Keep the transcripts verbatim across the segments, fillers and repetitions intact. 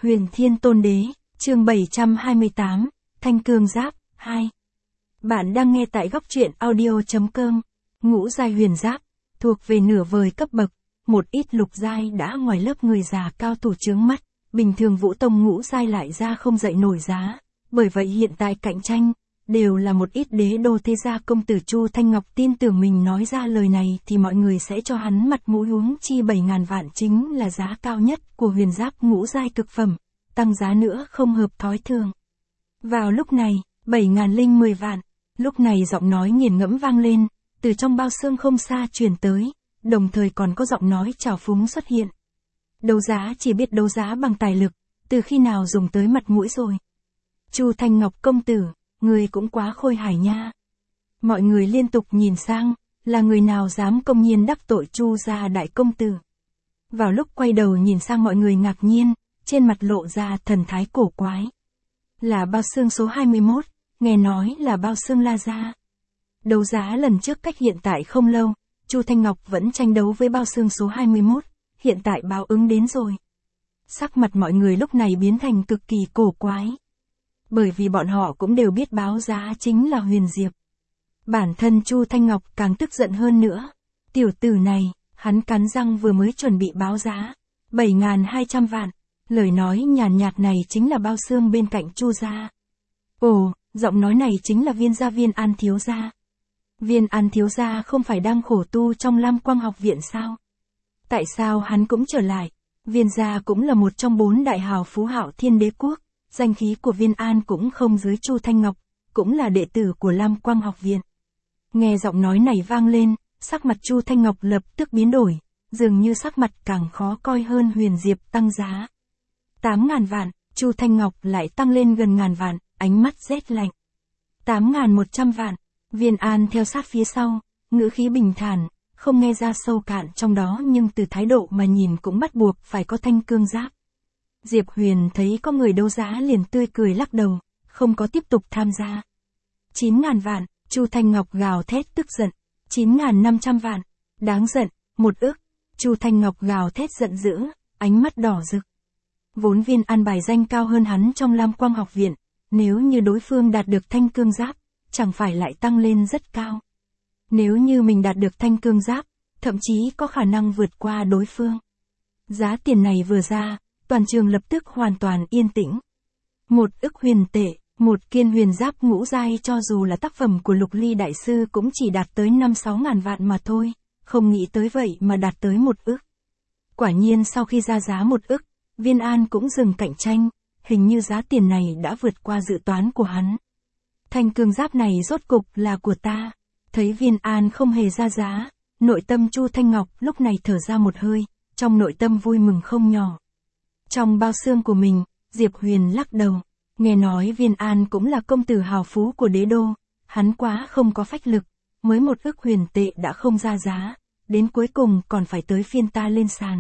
Huyền Thiên Tôn Đế, chương bảy trăm hai mươi tám, Thanh Cương Giáp, hai. Bạn đang nghe tại góc truyện audio.com, ngũ giai huyền giáp, thuộc về nửa vời cấp bậc, một ít lục giai đã ngoài lớp người già cao thủ chướng mắt, bình thường Vũ Tông ngũ giai lại ra không dậy nổi giá, bởi vậy hiện tại cạnh tranh, đều là một ít đế đô thế gia công tử. Chu Thanh Ngọc tin tưởng mình nói ra lời này thì mọi người sẽ cho hắn mặt mũi, huống chi bảy ngàn vạn chính là giá cao nhất của huyền giáp ngũ giai cực phẩm, tăng giá nữa không hợp thói thường. Vào lúc này, bảy ngàn linh mười vạn, lúc này giọng nói nghiền ngẫm vang lên, từ trong bao xương không xa truyền tới, đồng thời còn có giọng nói trào phúng xuất hiện. Đấu giá chỉ biết đấu giá bằng tài lực, từ khi nào dùng tới mặt mũi rồi. Chu Thanh Ngọc công tử, người cũng quá khôi hài nha. Mọi người liên tục nhìn sang, là người nào dám công nhiên đắc tội Chu gia đại công tử. Vào lúc quay đầu nhìn sang mọi người ngạc nhiên, trên mặt lộ ra thần thái cổ quái. Là bao xương số hai mươi mốt, nghe nói là bao xương La gia. Đấu giá lần trước cách hiện tại không lâu, Chu Thanh Ngọc vẫn tranh đấu với bao xương số hai mươi mốt, hiện tại báo ứng đến rồi. Sắc mặt mọi người lúc này biến thành cực kỳ cổ quái. Bởi vì bọn họ cũng đều biết báo giá chính là Huyền Diệp. Bản thân Chu Thanh Ngọc càng tức giận hơn nữa. Tiểu tử này, hắn cắn răng vừa mới chuẩn bị báo giá. bảy nghìn hai trăm vạn. Lời nói nhàn nhạt này chính là bao xương bên cạnh Chu gia. Ồ, giọng nói này chính là Viên gia Viên An thiếu gia. Viên An thiếu gia không phải đang khổ tu trong Lam Quang học viện sao? Tại sao hắn cũng trở lại? Viên gia cũng là một trong bốn đại hào phú Hạo Thiên Đế quốc. Danh khí của Viên An cũng không dưới Chu Thanh Ngọc, cũng là đệ tử của Lam Quang học viện. Nghe giọng nói này vang lên, sắc mặt Chu Thanh Ngọc lập tức biến đổi, dường như sắc mặt càng khó coi hơn. Huyền Diệp tăng giá tám ngàn vạn, Chu Thanh Ngọc lại tăng lên gần ngàn vạn, ánh mắt rét lạnh. tám nghìn một trăm vạn, Viên An theo sát phía sau, ngữ khí bình thản, không nghe ra sâu cạn trong đó, nhưng từ thái độ mà nhìn cũng bắt buộc phải có thanh cương giáp. Diệp Huyền thấy có người đấu giá liền tươi cười lắc đầu, không có tiếp tục tham gia. chín ngàn vạn, Chu Thanh Ngọc gào thét tức giận. chín nghìn năm trăm vạn, đáng giận, một ức. Chu Thanh Ngọc gào thét giận dữ, ánh mắt đỏ rực. Vốn Viên An bài danh cao hơn hắn trong Lam Quang học viện, nếu như đối phương đạt được thanh cương giáp, chẳng phải lại tăng lên rất cao. Nếu như mình đạt được thanh cương giáp, thậm chí có khả năng vượt qua đối phương. Giá tiền này vừa ra, toàn trường lập tức hoàn toàn yên tĩnh. Một ức huyền tệ, một kiên huyền giáp ngũ giai cho dù là tác phẩm của Lục Ly đại sư cũng chỉ đạt tới năm sáu ngàn vạn mà thôi, không nghĩ tới vậy mà đạt tới một ức. Quả nhiên sau khi ra giá một ức, Viên An cũng dừng cạnh tranh, hình như giá tiền này đã vượt qua dự toán của hắn. Thanh cương giáp này rốt cục là của ta. Thấy Viên An không hề ra giá, nội tâm Chu Thanh Ngọc lúc này thở ra một hơi, trong nội tâm vui mừng không nhỏ. Trong bao xương của mình, Diệp Huyền lắc đầu, nghe nói Viên An cũng là công tử hào phú của đế đô, hắn quá không có phách lực, mới một ức huyền tệ đã không ra giá, đến cuối cùng còn phải tới phiên ta lên sàn.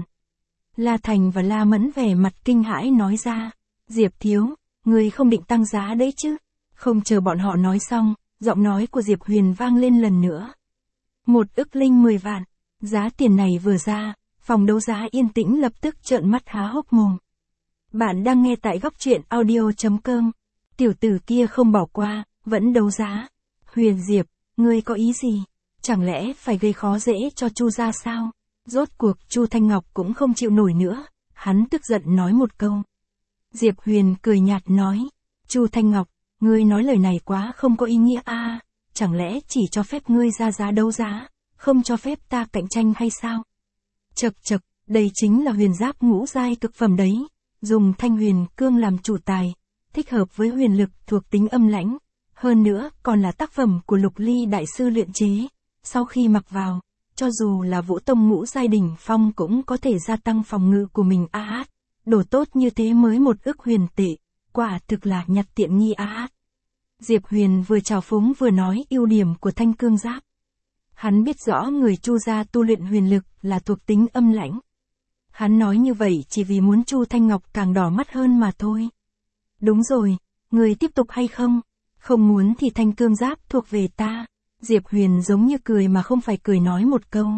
La Thành và La Mẫn vẻ mặt kinh hãi nói ra, Diệp thiếu, người không định tăng giá đấy chứ? Không chờ bọn họ nói xong, giọng nói của Diệp Huyền vang lên lần nữa. Một ức linh mười vạn, giá tiền này vừa ra, phòng đấu giá yên tĩnh lập tức trợn mắt há hốc mồm. Bạn đang nghe tại góc truyện audio.com, tiểu tử kia không bỏ qua, vẫn đấu giá. Huyền Diệp, ngươi có ý gì? Chẳng lẽ phải gây khó dễ cho Chu gia sao? Rốt cuộc Chu Thanh Ngọc cũng không chịu nổi nữa, hắn tức giận nói một câu. Diệp Huyền cười nhạt nói, Chu Thanh Ngọc, ngươi nói lời này quá không có ý nghĩa a, à, chẳng lẽ chỉ cho phép ngươi ra giá đấu giá, không cho phép ta cạnh tranh hay sao? Chậc chậc, đây chính là huyền giáp ngũ giai cực phẩm đấy, dùng thanh huyền cương làm chủ tài, thích hợp với huyền lực thuộc tính âm lãnh, hơn nữa còn là tác phẩm của Lục Ly đại sư luyện chế, sau khi mặc vào, cho dù là Vũ Tông ngũ giai đỉnh phong cũng có thể gia tăng phòng ngự của mình a à, đồ tốt như thế mới một ức huyền tệ, quả thực là nhặt tiện nghi a à. Diệp Huyền vừa trào phúng vừa nói ưu điểm của thanh cương giáp. Hắn biết rõ người Chu gia tu luyện huyền lực là thuộc tính âm lãnh. Hắn nói như vậy chỉ vì muốn Chu Thanh Ngọc càng đỏ mắt hơn mà thôi. Đúng rồi, người tiếp tục hay không? Không muốn thì thanh cương giáp thuộc về ta. Diệp Huyền giống như cười mà không phải cười nói một câu.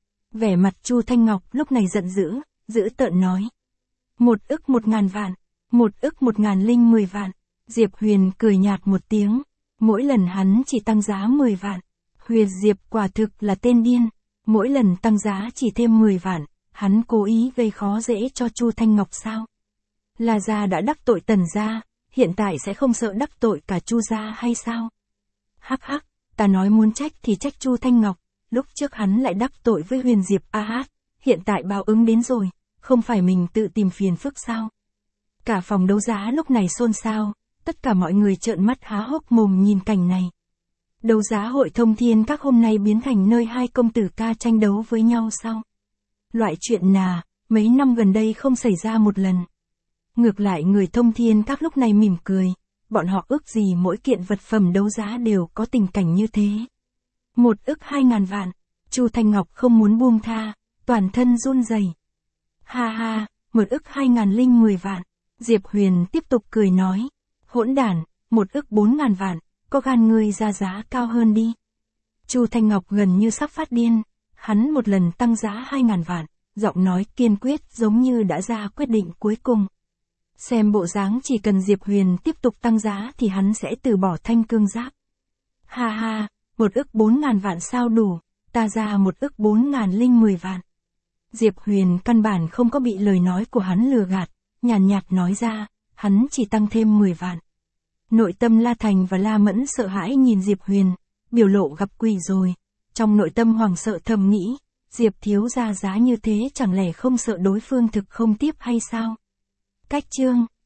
Vẻ mặt Chu Thanh Ngọc lúc này giận dữ, dữ tợn nói. Một ức một ngàn vạn. Một ức một ngàn linh mười vạn. Diệp Huyền cười nhạt một tiếng. Mỗi lần hắn chỉ tăng giá mười vạn. Huyền Diệp quả thực là tên điên. Mỗi lần tăng giá chỉ thêm mười vạn. Hắn cố ý gây khó dễ cho Chu Thanh Ngọc sao? Là gia đã đắc tội Tần gia, hiện tại sẽ không sợ đắc tội cả Chu gia hay sao? Hắc hắc, ta nói muốn trách thì trách Chu Thanh Ngọc, lúc trước hắn lại đắc tội với Huyền Diệp a hát, hiện tại báo ứng đến rồi, không phải mình tự tìm phiền phức sao? Cả phòng đấu giá lúc này xôn xao, tất cả mọi người trợn mắt há hốc mồm nhìn cảnh này. Đấu giá hội Thông Thiên Các hôm nay biến thành nơi hai công tử ca tranh đấu với nhau sao? Loại chuyện nà, mấy năm gần đây không xảy ra một lần. Ngược lại người Thông Thiên Các lúc này mỉm cười, bọn họ ước gì mỗi kiện vật phẩm đấu giá đều có tình cảnh như thế. Một ức hai ngàn vạn, Chu Thanh Ngọc không muốn buông tha, toàn thân run rẩy. Ha ha, một ức hai ngàn linh mười vạn, Diệp Huyền tiếp tục cười nói, hỗn đản, một ức bốn ngàn vạn, có gan ngươi ra giá cao hơn đi. Chu Thanh Ngọc gần như sắp phát điên, hắn một lần tăng giá hai ngàn vạn, giọng nói kiên quyết giống như đã ra quyết định cuối cùng. Xem bộ dáng chỉ cần Diệp Huyền tiếp tục tăng giá thì hắn sẽ từ bỏ thanh cương giáp. Ha ha, một ức bốn ngàn vạn sao đủ, ta ra một ức bốn ngàn linh mười vạn. Diệp Huyền căn bản không có bị lời nói của hắn lừa gạt, nhàn nhạt nói ra, hắn chỉ tăng thêm mười vạn. Nội tâm La Thành và La Mẫn sợ hãi nhìn Diệp Huyền, biểu lộ gặp quỷ rồi, trong nội tâm hoảng sợ thầm nghĩ, Diệp thiếu ra giá như thế chẳng lẽ không sợ đối phương thực không tiếp hay sao? Cách chương